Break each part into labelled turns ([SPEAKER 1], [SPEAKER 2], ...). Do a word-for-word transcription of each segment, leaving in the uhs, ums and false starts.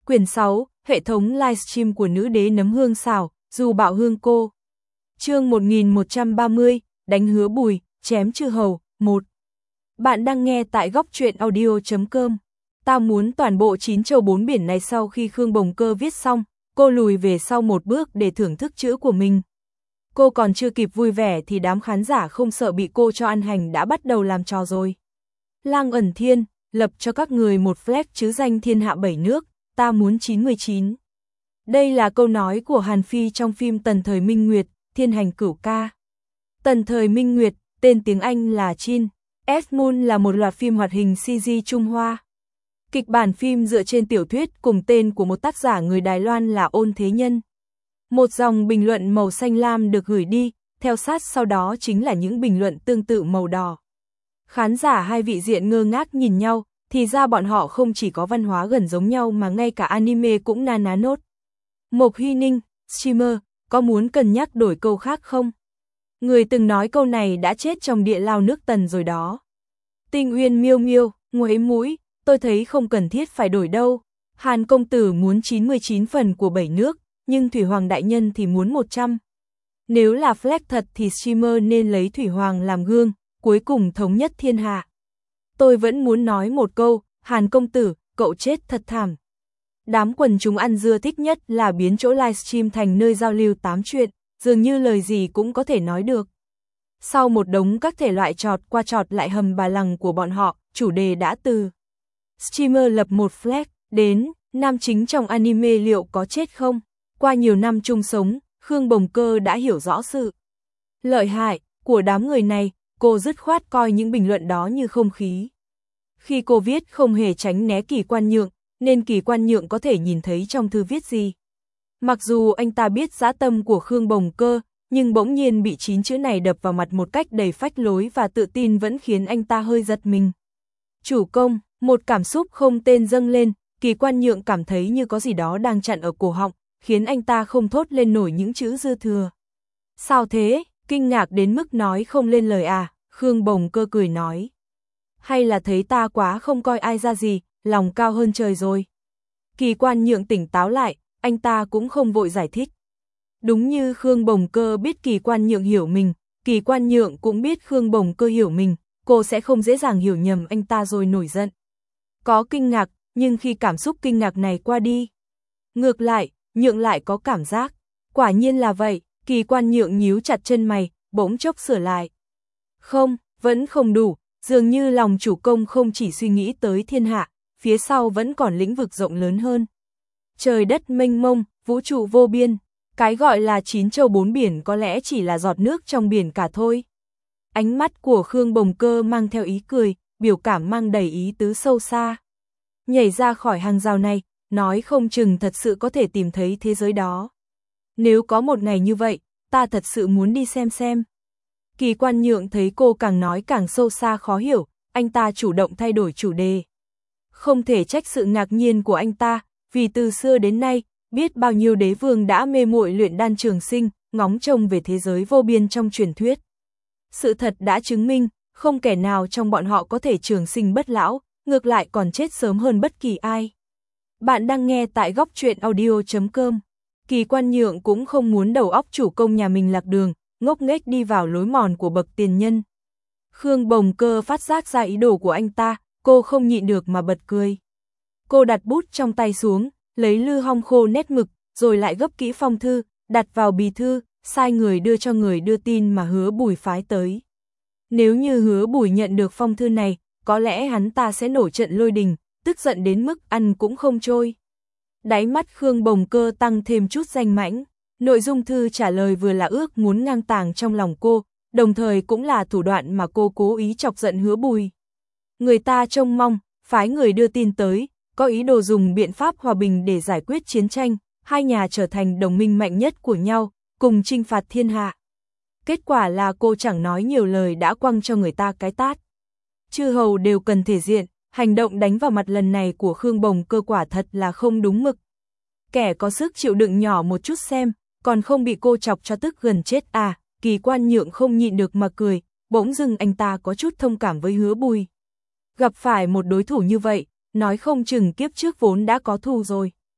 [SPEAKER 1] Quyển sáu, hệ thống livestream của nữ đế nấm hương xào, dù bạo hương cô. Chương một nghìn một trăm ba mươi, đánh Hứa Bùi, chém chư hầu, một. Bạn đang nghe tại góc truyện audio chấm com. Ta muốn toàn bộ chín châu bốn biển này. Sau khi Khương Bồng Cơ viết xong, cô lùi về sau một bước để thưởng thức chữ của mình. Cô còn chưa kịp vui vẻ thì đám khán giả không sợ bị cô cho ăn hành đã bắt đầu làm trò rồi. Lang ẩn thiên, lập cho các người một flag chứ danh thiên hạ bảy nước, ta muốn chín mươi chín. Đây là câu nói của Hàn Phi trong phim Tần Thời Minh Nguyệt, Thiên Hành Cửu Ca. Tần Thời Minh Nguyệt, tên tiếng Anh là Chin, S Moon là một loạt phim hoạt hình xê giê Trung Hoa. Kịch bản phim dựa trên tiểu thuyết cùng tên của một tác giả người Đài Loan là Ôn Thế Nhân. Một dòng bình luận màu xanh lam được gửi đi, theo sát sau đó chính là những bình luận tương tự màu đỏ. Khán giả hai vị diện ngơ ngác nhìn nhau, thì ra bọn họ không chỉ có văn hóa gần giống nhau mà ngay cả anime cũng na ná nốt. Mộc Hy Ninh, streamer, có muốn cân nhắc đổi câu khác không? Người từng nói câu này đã chết trong địa lao nước Tần rồi đó. Tinh Uyên Miêu Miêu, ngoáy mũi, tôi thấy không cần thiết phải đổi đâu. Hàn công tử muốn chín mươi chín phần của bảy nước, nhưng Thủy Hoàng đại nhân thì muốn một trăm. Nếu là flag thật thì streamer nên lấy Thủy Hoàng làm gương, cuối cùng thống nhất thiên hạ. Tôi vẫn muốn nói một câu, Hàn công tử, cậu chết thật thảm. Đám quần chúng ăn dưa thích nhất là biến chỗ livestream thành nơi giao lưu tám chuyện, dường như lời gì cũng có thể nói được. Sau một đống các thể loại trọt qua trọt lại hầm bà lằng của bọn họ, chủ đề đã từ streamer lập một flag, đến nam chính trong anime liệu có chết không? Qua nhiều năm chung sống, Khương Bồng Cơ đã hiểu rõ sự lợi hại của đám người này, cô dứt khoát coi những bình luận đó như không khí. Khi cô viết không hề tránh né Kỳ Quan Nhượng, nên Kỳ Quan Nhượng có thể nhìn thấy trong thư viết gì. Mặc dù anh ta biết dã tâm của Khương Bồng Cơ, nhưng bỗng nhiên bị chín chữ này đập vào mặt một cách đầy phách lối và tự tin vẫn khiến anh ta hơi giật mình. Chủ công, một cảm xúc không tên dâng lên, Kỳ Quan Nhượng cảm thấy như có gì đó đang chặn ở cổ họng, khiến anh ta không thốt lên nổi những chữ dư thừa. Sao thế, kinh ngạc đến mức nói không lên lời à? Khương Bồng Cơ cười nói. Hay là thấy ta quá không coi ai ra gì, lòng cao hơn trời rồi. Kỳ Quan Nhượng tỉnh táo lại, anh ta cũng không vội giải thích. Đúng như Khương Bồng Cơ biết Kỳ Quan Nhượng hiểu mình, Kỳ Quan Nhượng cũng biết Khương Bồng Cơ hiểu mình, cô sẽ không dễ dàng hiểu nhầm anh ta rồi nổi giận. Có kinh ngạc, nhưng khi cảm xúc kinh ngạc này qua đi, ngược lại, Nhượng lại có cảm giác. Quả nhiên là vậy, Kỳ Quan Nhượng nhíu chặt chân mày, bỗng chốc sửa lại. Không, vẫn không đủ, dường như lòng chủ công không chỉ suy nghĩ tới thiên hạ, phía sau vẫn còn lĩnh vực rộng lớn hơn. Trời đất mênh mông, vũ trụ vô biên, cái gọi là chín châu bốn biển có lẽ chỉ là giọt nước trong biển cả thôi. Ánh mắt của Khương Bồng Cơ mang theo ý cười, biểu cảm mang đầy ý tứ sâu xa. Nhảy ra khỏi hàng rào này, nói không chừng thật sự có thể tìm thấy thế giới đó. Nếu có một ngày như vậy, ta thật sự muốn đi xem xem. Kỳ Quan Nhượng thấy cô càng nói càng sâu xa khó hiểu, anh ta chủ động thay đổi chủ đề. Không thể trách sự ngạc nhiên của anh ta, vì từ xưa đến nay, biết bao nhiêu đế vương đã mê muội luyện đan trường sinh, ngóng trông về thế giới vô biên trong truyền thuyết. Sự thật đã chứng minh, không kẻ nào trong bọn họ có thể trường sinh bất lão, ngược lại còn chết sớm hơn bất kỳ ai. Bạn đang nghe tại góc truyện audio chấm com. Kỳ Quan Nhượng cũng không muốn đầu óc chủ công nhà mình lạc đường, ngốc nghếch đi vào lối mòn của bậc tiền nhân. Khương Bồng Cơ phát giác ra ý đồ của anh ta, cô không nhịn được mà bật cười. Cô đặt bút trong tay xuống, lấy lư hong khô nét mực, rồi lại gấp kỹ phong thư, đặt vào bì thư, sai người đưa cho người đưa tin mà Hứa Bùi phái tới. Nếu như Hứa Bùi nhận được phong thư này, có lẽ hắn ta sẽ nổi trận lôi đình, tức giận đến mức ăn cũng không trôi. Đáy mắt Khương Bồng Cơ tăng thêm chút danh mãnh. Nội dung thư trả lời vừa là ước muốn ngang tàng trong lòng cô, đồng thời cũng là thủ đoạn mà cô cố ý chọc giận Hứa Bùi. Người ta trông mong, phái người đưa tin tới, có ý đồ dùng biện pháp hòa bình để giải quyết chiến tranh, hai nhà trở thành đồng minh mạnh nhất của nhau, cùng chinh phạt thiên hạ. Kết quả là cô chẳng nói nhiều lời đã quăng cho người ta cái tát. Chư hầu đều cần thể diện, hành động đánh vào mặt lần này của Khương Bồng Cơ quả thật là không đúng mực. Kẻ có sức chịu đựng nhỏ một chút xem, còn không bị cô chọc cho tức gần chết à? Kỳ Quan Nhượng không nhịn được mà cười, bỗng dưng anh ta có chút thông cảm với Hứa Bùi. Gặp phải một đối thủ như vậy, nói không chừng kiếp trước vốn đã có thù rồi.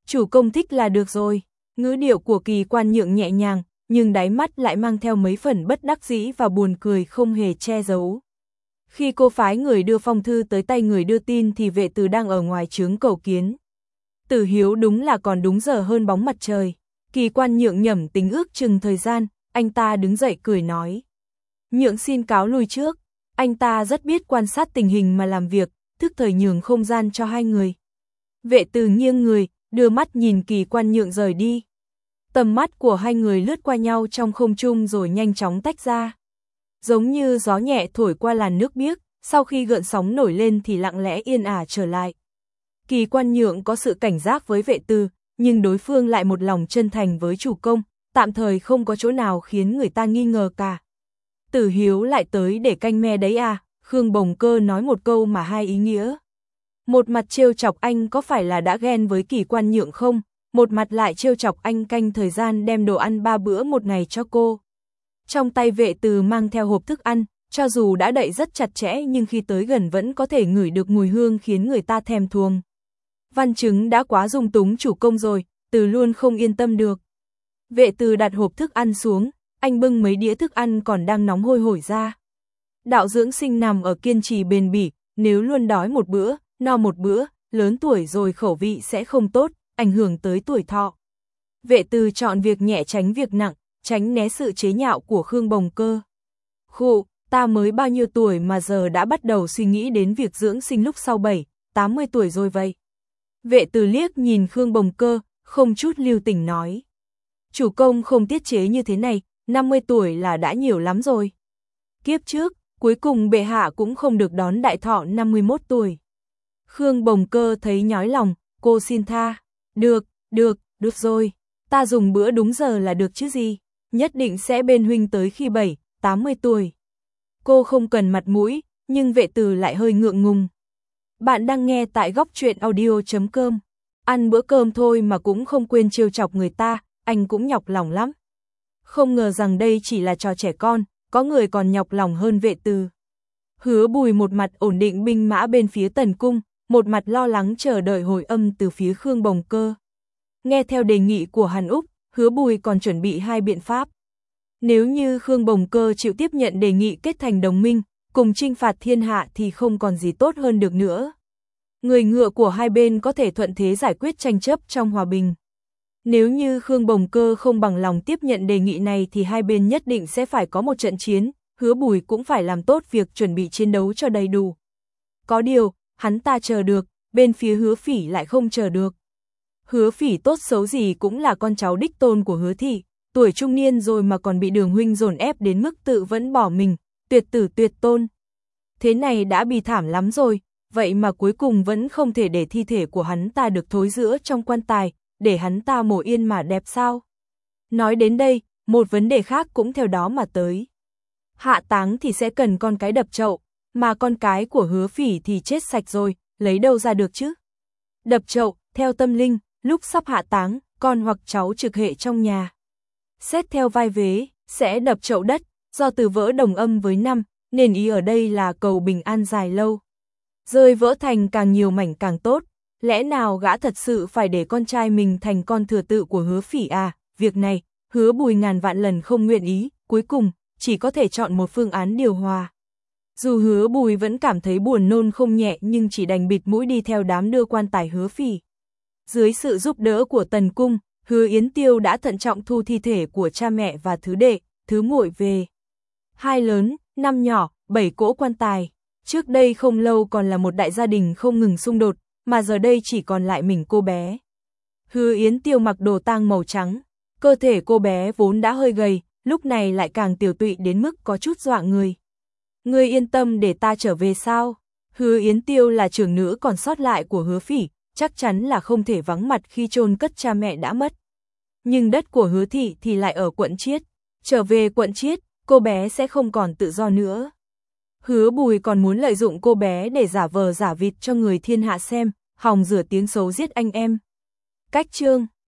[SPEAKER 1] Chủ công thích là được rồi. Ngữ điệu của Kỳ Quan Nhượng nhẹ nhàng, nhưng đáy mắt lại mang theo mấy phần bất đắc dĩ và buồn cười không hề che giấu. Khi cô phái người đưa phong thư tới tay người đưa tin thì Vệ Từ đang ở ngoài trướng cầu kiến. Tử Hiếu đúng là còn đúng giờ hơn bóng mặt trời. Kỳ Quan Nhượng nhẩm tính ước chừng thời gian, anh ta đứng dậy cười nói. Nhượng xin cáo lui trước. Anh ta rất biết quan sát tình hình mà làm việc, thức thời nhường không gian cho hai người. Vệ Từ nghiêng người, đưa mắt nhìn Kỳ Quan Nhượng rời đi. Tầm mắt của hai người lướt qua nhau trong không trung rồi nhanh chóng tách ra. Giống như gió nhẹ thổi qua làn nước biếc, sau khi gợn sóng nổi lên thì lặng lẽ yên ả trở lại. Kỳ Quan Nhượng có sự cảnh giác với Vệ Từ, nhưng đối phương lại một lòng chân thành với chủ công, tạm thời không có chỗ nào khiến người ta nghi ngờ cả. Tử Hiếu lại tới để canh me đấy à, Khương Bồng Cơ nói một câu mà hai ý nghĩa. Một mặt trêu chọc anh có phải là đã ghen với Kỳ Quan Nhượng không, một mặt lại trêu chọc anh canh thời gian đem đồ ăn ba bữa một ngày cho cô. Trong tay Vệ Từ mang theo hộp thức ăn, cho dù đã đậy rất chặt chẽ nhưng khi tới gần vẫn có thể ngửi được mùi hương khiến người ta thèm thuồng. Văn Chứng đã quá dung túng chủ công rồi, Từ luôn không yên tâm được. Vệ Từ đặt hộp thức ăn xuống, anh bưng mấy đĩa thức ăn còn đang nóng hôi hổi ra. Đạo dưỡng sinh nằm ở kiên trì bền bỉ, nếu luôn đói một bữa, no một bữa, lớn tuổi rồi khẩu vị sẽ không tốt, ảnh hưởng tới tuổi thọ. Vệ Từ chọn việc nhẹ tránh việc nặng, tránh né sự chế nhạo của Khương Bồng Cơ. Khụ, ta mới bao nhiêu tuổi mà giờ đã bắt đầu suy nghĩ đến việc dưỡng sinh lúc sau bảy, tám mươi tuổi rồi vậy. Vệ Từ liếc nhìn Khương Bồng Cơ, không chút lưu tình nói. Chủ công không tiết chế như thế này, năm mươi tuổi là đã nhiều lắm rồi. Kiếp trước, cuối cùng bệ hạ cũng không được đón đại thọ năm mươi mốt tuổi. Khương Bồng Cơ thấy nhói lòng, cô xin tha. Được, được, được rồi, ta dùng bữa đúng giờ là được chứ gì, nhất định sẽ bên huynh tới khi bảy, tám mươi tuổi. Cô không cần mặt mũi, nhưng Vệ Từ lại hơi ngượng ngùng. Bạn đang nghe tại góc truyện audio chấm com. Ăn bữa cơm thôi mà cũng không quên trêu chọc người ta, anh cũng nhọc lòng lắm. Không ngờ rằng đây chỉ là trò trẻ con, có người còn nhọc lòng hơn Vệ Từ. Hứa Bùi một mặt ổn định binh mã bên phía Tần Cung, một mặt lo lắng chờ đợi hồi âm từ phía Khương Bồng Cơ. Nghe theo đề nghị của Hàn Úc, Hứa Bùi còn chuẩn bị hai biện pháp. Nếu như Khương Bồng Cơ chịu tiếp nhận đề nghị kết thành đồng minh, cùng chinh phạt thiên hạ thì không còn gì tốt hơn được nữa. Người ngựa của hai bên có thể thuận thế giải quyết tranh chấp trong hòa bình. Nếu như Khương Bồng Cơ không bằng lòng tiếp nhận đề nghị này thì hai bên nhất định sẽ phải có một trận chiến, Hứa Bùi cũng phải làm tốt việc chuẩn bị chiến đấu cho đầy đủ. Có điều, hắn ta chờ được, bên phía Hứa Phỉ lại không chờ được. Hứa Phỉ tốt xấu gì cũng là con cháu đích tôn của Hứa thị, tuổi trung niên rồi mà còn bị Đường huynh dồn ép đến mức tự vẫn bỏ mình, tuyệt tử tuyệt tôn. Thế này đã bi thảm lắm rồi, vậy mà cuối cùng vẫn không thể để thi thể của hắn ta được thối rữa trong quan tài, để hắn ta mổ yên mà đẹp sao? Nói đến đây, một vấn đề khác cũng theo đó mà tới. Hạ táng thì sẽ cần con cái đập chậu, mà con cái của Hứa Phỉ thì chết sạch rồi, lấy đâu ra được chứ? Đập chậu, theo tâm linh, lúc sắp hạ táng, con hoặc cháu trực hệ trong nhà. Xét theo vai vế, sẽ đập chậu đất, do từ vỡ đồng âm với năm, nên ý ở đây là cầu bình an dài lâu. Rơi vỡ thành càng nhiều mảnh càng tốt, lẽ nào gã thật sự phải để con trai mình thành con thừa tự của Hứa Phỉ à? Việc này, Hứa Bùi ngàn vạn lần không nguyện ý, cuối cùng, chỉ có thể chọn một phương án điều hòa. Dù Hứa Bùi vẫn cảm thấy buồn nôn không nhẹ nhưng chỉ đành bịt mũi đi theo đám đưa quan tài Hứa Phỉ. Dưới sự giúp đỡ của Tần Cung, Hứa Yến Tiêu đã thận trọng thu thi thể của cha mẹ và thứ đệ, thứ muội về. Hai lớn, năm nhỏ, bảy cỗ quan tài. Trước đây không lâu còn là một đại gia đình không ngừng xung đột, mà giờ đây chỉ còn lại mình cô bé. Hứa Yến Tiêu mặc đồ tang màu trắng, cơ thể cô bé vốn đã hơi gầy, lúc này lại càng tiểu tụy đến mức có chút dọa người. Ngươi yên tâm để ta trở về sao? Hứa Yến Tiêu là trưởng nữ còn sót lại của Hứa Phỉ, chắc chắn là không thể vắng mặt khi chôn cất cha mẹ đã mất. Nhưng đất của Hứa thị thì lại ở quận Chiết, trở về quận Chiết, cô bé sẽ không còn tự do nữa. Hứa Bùi còn muốn lợi dụng cô bé để giả vờ giả vịt cho người thiên hạ xem, hòng rửa tiếng xấu giết anh em. Cách chương